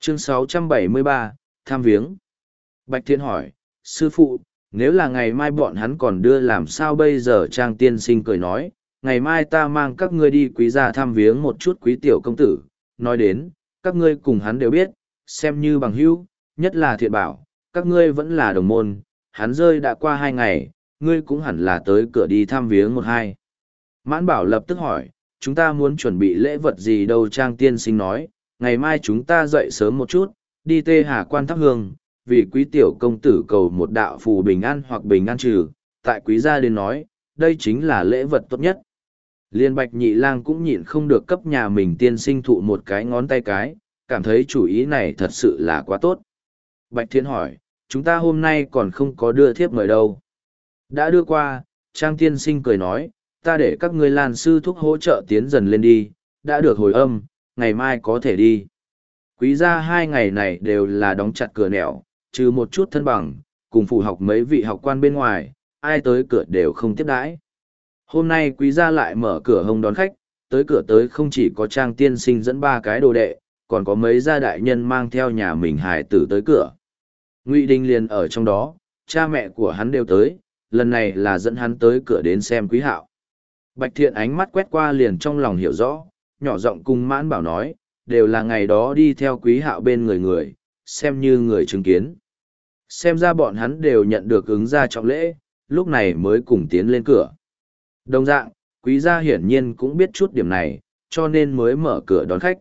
Chương 673, tham viếng. Bạch Thiện hỏi, sư phụ, nếu là ngày mai bọn hắn còn đưa làm sao bây giờ? Trang tiên sinh cười nói, ngày mai ta mang các ngươi đi quý gia tham viếng một chút quý tiểu công tử. Nói đến, các ngươi cùng hắn đều biết, xem như bằng hữu, nhất là Thiện bảo, các ngươi vẫn là đồng môn, hắn rơi đã qua 2 ngày, ngươi cũng hẳn là tới cửa đi tham viếng một hai. Mãn Bảo lập tức hỏi, chúng ta muốn chuẩn bị lễ vật gì đâu? Trang tiên sinh nói, ngày mai chúng ta dậy sớm một chút, đi Tê Hà Quan thắp hương, vì quý tiểu công tử cầu một đạo phù bình an hoặc bình an trừ, tại quý gia đến nói, đây chính là lễ vật tốt nhất. Liên Bạch Nhị Lang cũng nhịn không được cấp nhà mình tiên sinh thụ một cái ngón tay cái, cảm thấy chủ ý này thật sự là quá tốt. Bạch Thiện hỏi, chúng ta hôm nay còn không có đưa thiếp mời đâu. Đã đưa qua, Trang tiên sinh cười nói, ta để các ngươi Lan sư thúc hỗ trợ tiến dần lên đi, đã được hồi âm, ngày mai có thể đi. Quý gia 2 ngày này đều là đóng chặt cửa nẻo, trừ một chút thân bằng, cùng phụ học mấy vị học quan bên ngoài, ai tới cửa đều không tiếp đãi. Hôm nay quý gia lại mở cửa hông đón khách, tới cửa tới không chỉ có Trang tiên sinh dẫn 3 cái đồ đệ, còn có mấy gia đại nhân mang theo nhà mình hài tử tới cửa. Ngụy Đình liền ở trong đó, cha mẹ của hắn đều tới, lần này là dẫn hắn tới cửa đến xem Quý Hạo. Bạch Thiện ánh mắt quét qua liền trong lòng hiểu rõ, nhỏ giọng cùng Mãn Bảo nói, đều là ngày đó đi theo Quý Hạo bên người, xem như người chứng kiến. Xem ra bọn hắn đều nhận được ứng ra trọng lễ, lúc này mới cùng tiến lên cửa. Đồng dạng, Quý gia hiển nhiên cũng biết chút điểm này, cho nên mới mở cửa đón khách.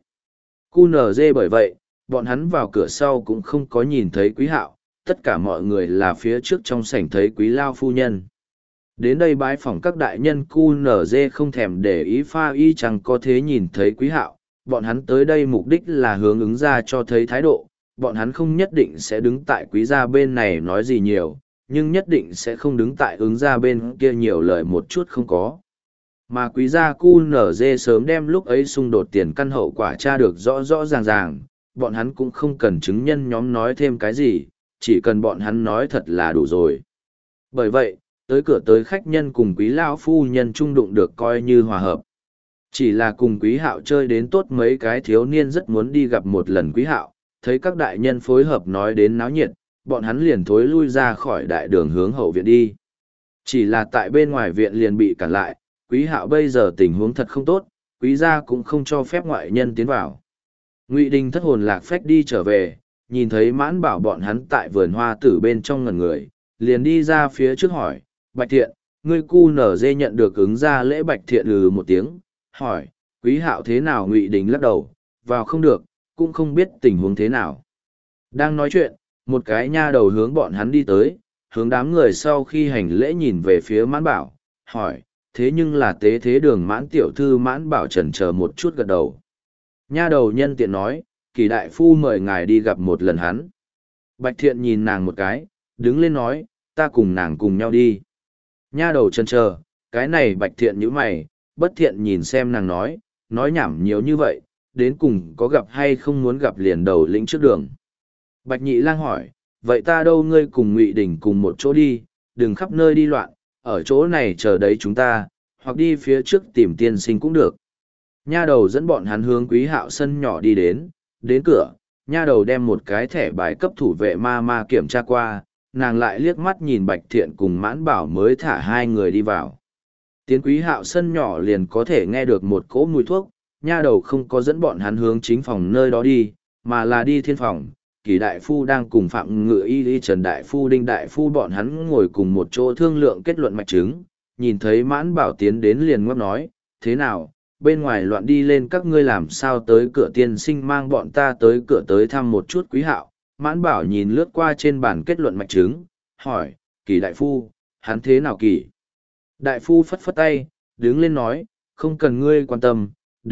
QNZ bởi vậy, bọn hắn vào cửa sau cũng không có nhìn thấy Quý Hạo, tất cả mọi người là phía trước trong sảnh thấy Quý Lao phu nhân. Đến đây bái phỏng các đại nhân QNZ không thèm để ý pha y chẳng có thế nhìn thấy Quý Hạo, bọn hắn tới đây mục đích là hướng ứng ra cho thấy thái độ, bọn hắn không nhất định sẽ đứng tại Quý gia bên này nói gì nhiều, nhưng nhất định sẽ không đứng tại ứng ra bên kia nhiều lời một chút không có. Mà Quý gia QNZ sớm đem lúc ấy xung đột tiền căn hậu quả tra được rõ rõ ràng, bọn hắn cũng không cần chứng nhân nhóm nói thêm cái gì, chỉ cần bọn hắn nói thật là đủ rồi. Bởi vậy, tới cửa tới khách nhân cùng Quý lão phu nhân trung đụng được coi như hòa hợp. Chỉ là cùng Quý Hạo chơi đến tốt mấy cái thiếu niên rất muốn đi gặp một lần Quý Hạo, thấy các đại nhân phối hợp nói đến náo nhiệt, bọn hắn liền thối lui ra khỏi đại đường hướng hậu viện đi. Chỉ là tại bên ngoài viện liền bị cản lại, Quý Hạo bây giờ tình huống thật không tốt, Quý gia cũng không cho phép ngoại nhân tiến vào. Ngụy Đình thất hồn lạc phách đi trở về, nhìn thấy Mãn Bảo bọn hắn tại vườn hoa tử bên trong ngần người, liền đi ra phía trước hỏi, Bạch Thiện, ngươi QNZ nhận được ứng ra lễ? Bạch Thiện một tiếng, hỏi, Quý Hạo thế nào? Ngụy Đình lắc đầu, vào không được, cũng không biết tình huống thế nào. Đang nói chuyện, một cái nha đầu hướng bọn hắn đi tới, hướng đám người sau khi hành lễ nhìn về phía Mãn Bảo, hỏi, thế nhưng là tế thế đường Mãn tiểu thư? Mãn Bảo chần chờ một chút gật đầu. Nha đầu nhân tiện nói, Kỳ đại phu mời ngài đi gặp một lần hắn. Bạch Thiện nhìn nàng một cái, đứng lên nói, ta cùng nàng cùng nhau đi. Nha đầu chần chờ, cái này Bạch Thiện nhíu mày, bất thiện nhìn xem nàng nói nhảm nhiều như vậy, đến cùng có gặp hay không muốn gặp liền đầu lĩnh trước đường. Bạch Nhị Lang hỏi, vậy ta đâu? Ngươi cùng Ngụy Đình cùng một chỗ đi, đừng khắp nơi đi loạn, ở chỗ này chờ đấy chúng ta, hoặc đi phía trước tìm tiên sinh cũng được. Nha đầu dẫn bọn hắn hướng Quý Hạo sân nhỏ đi đến cửa, nha đầu đem một cái thẻ bài cấp thủ vệ ma kiểm tra qua, nàng lại liếc mắt nhìn Bạch Thiện cùng Mãn Bảo mới thả 2 người đi vào. Tiến Quý Hạo sân nhỏ liền có thể nghe được một cỗ mùi thuốc, nha đầu không có dẫn bọn hắn hướng chính phòng nơi đó đi, mà là đi thiên phòng. Kỳ đại phu đang cùng Phạm Ngự Y, Trần đại phu, Đinh đại phu bọn hắn ngồi cùng một chỗ thương lượng kết luận mạch chứng, nhìn thấy Mãn Bảo tiến đến liền ngấp nói, thế nào, bên ngoài loạn đi lên các ngươi làm sao tới cửa? Tiên sinh mang bọn ta tới cửa tới thăm một chút Quý Hạo. Mãn Bảo nhìn lướt qua trên bàn kết luận mạch chứng, hỏi, Kỳ đại phu, hắn thế nào? Kỳ đại phu phất phất tay, đứng lên nói, không cần ngươi quan tâm,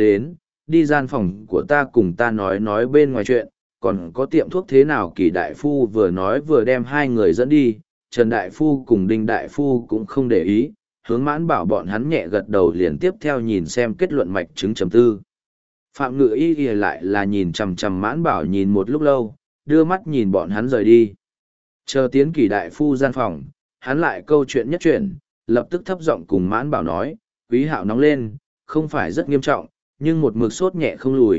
đi gian phòng của ta cùng ta nói bên ngoài chuyện, còn có tiệm thuốc thế nào? Kỳ đại phu vừa nói vừa đem 2 người dẫn đi, Trần đại phu cùng Đinh đại phu cũng không để ý, hướng Mãn Bảo bọn hắn nhẹ gật đầu liền tiếp theo nhìn xem kết luận mạch chứng trầm tư. Phạm Ngự Y lại là nhìn chằm chằm Mãn Bảo nhìn một lúc lâu, đưa mắt nhìn bọn hắn rời đi. Chờ tiến Kỳ đại phu gian phòng, hắn lại câu chuyện nhất chuyển, lập tức thấp giọng cùng Mãn Bảo nói, Quý Hạo nóng lên, không phải rất nghiêm trọng, nhưng một mực sốt nhẹ không lùi,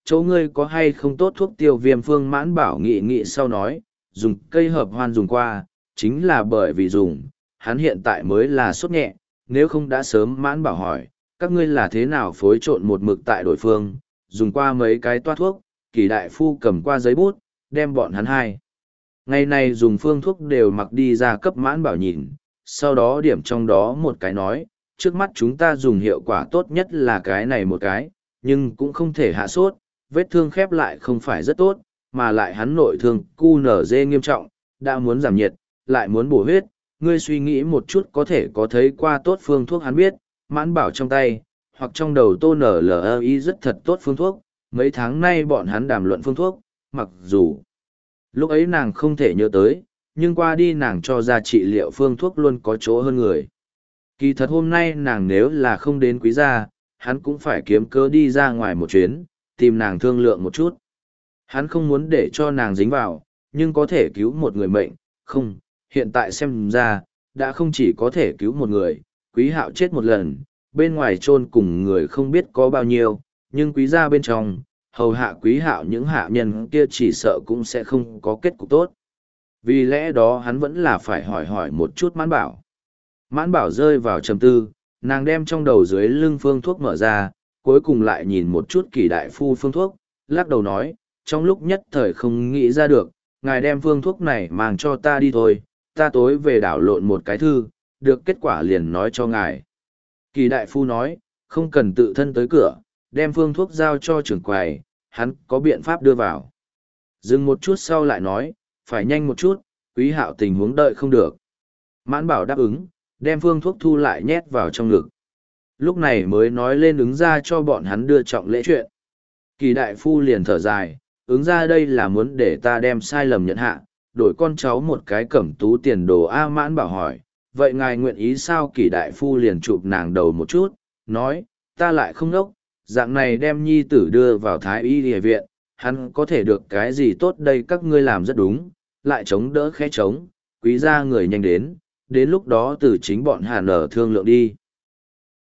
chỗ ngươi có hay không tốt thuốc tiêu viêm? Phương Mãn Bảo nghị nghị sau nói, dùng cây hợp hoan dùng qua, chính là bởi vì dùng, hắn hiện tại mới là sốt nhẹ, nếu không đã sớm. Mãn Bảo hỏi, các ngươi là thế nào phối trộn một mực tại đổi phương, dùng qua mấy cái toát thuốc? Kỳ đại phu cầm qua giấy bút, đem bọn hắn hai ngày này dùng phương thuốc đều mặc đi ra cấp Mãn Bảo nhìn, sau đó điểm trong đó một cái nói, trước mắt chúng ta dùng hiệu quả tốt nhất là cái này một cái, nhưng cũng không thể hạ sốt, vết thương khép lại không phải rất tốt, mà lại hắn nội thương QNZ nghiêm trọng, đã muốn giảm nhiệt, lại muốn bổ huyết, ngươi suy nghĩ một chút có thể có thấy qua tốt phương thuốc. Hắn biết, Mãn Bảo trong tay, hoặc trong đầu Tô NLI rất thật tốt phương thuốc, mấy tháng nay bọn hắn đàm luận phương thuốc, mặc dù lúc ấy nàng không thể nhớ tới, nhưng qua đi nàng cho ra trị liệu phương thuốc luôn có chỗ hơn người. Kỳ thật hôm nay nàng nếu là không đến quý gia, hắn cũng phải kiếm cớ đi ra ngoài một chuyến, tìm nàng thương lượng một chút. Hắn không muốn để cho nàng dính vào, nhưng có thể cứu một người mệnh, không, hiện tại xem ra, đã không chỉ có thể cứu một người, Quý Hạo chết một lần, bên ngoài chôn cùng người không biết có bao nhiêu, nhưng quý gia bên trong, hầu hạ Quý Hạo những hạ nhân kia chỉ sợ cũng sẽ không có kết cục tốt. Vì lẽ đó hắn vẫn là phải hỏi hỏi một chút Mãn Bảo. Mãn Bảo rơi vào trầm tư, nàng đem trong đầu dưới lưng phương thuốc mở ra, cuối cùng lại nhìn một chút Kỳ đại phu phương thuốc, lắc đầu nói, trong lúc nhất thời không nghĩ ra được, ngài đem phương thuốc này mang cho ta đi thôi, ta tối về đảo lộn một cái thư, được kết quả liền nói cho ngài. Kỳ đại phu nói, không cần tự thân tới cửa, đem phương thuốc giao cho trưởng quầy, hắn có biện pháp đưa vào. Dừng một chút sau lại nói, phải nhanh một chút, Quý Hạo tình huống đợi không được. Mãn Bảo đáp ứng, đem phương thuốc thu lại nhét vào trong ngực. Lúc này mới nói lên ứng ra cho bọn hắn đưa trọng lễ chuyện. Kỳ đại phu liền thở dài, ứng ra đây là muốn để ta đem sai lầm nhận hạ, đổi con cháu một cái cẩm tú tiền đồ. A Mãn Bảo hỏi, vậy ngài nguyện ý sao? Kỳ đại phu liền chụp nàng đầu một chút, nói, ta lại không ngốc, dạng này đem nhi tử đưa vào Thái Y Y viện, hắn có thể được cái gì tốt đây? Các ngươi làm rất đúng, lại chống đỡ khẽ chống, quý gia người nhanh đến lúc đó từ chính bọn Hàn ở thương lượng đi.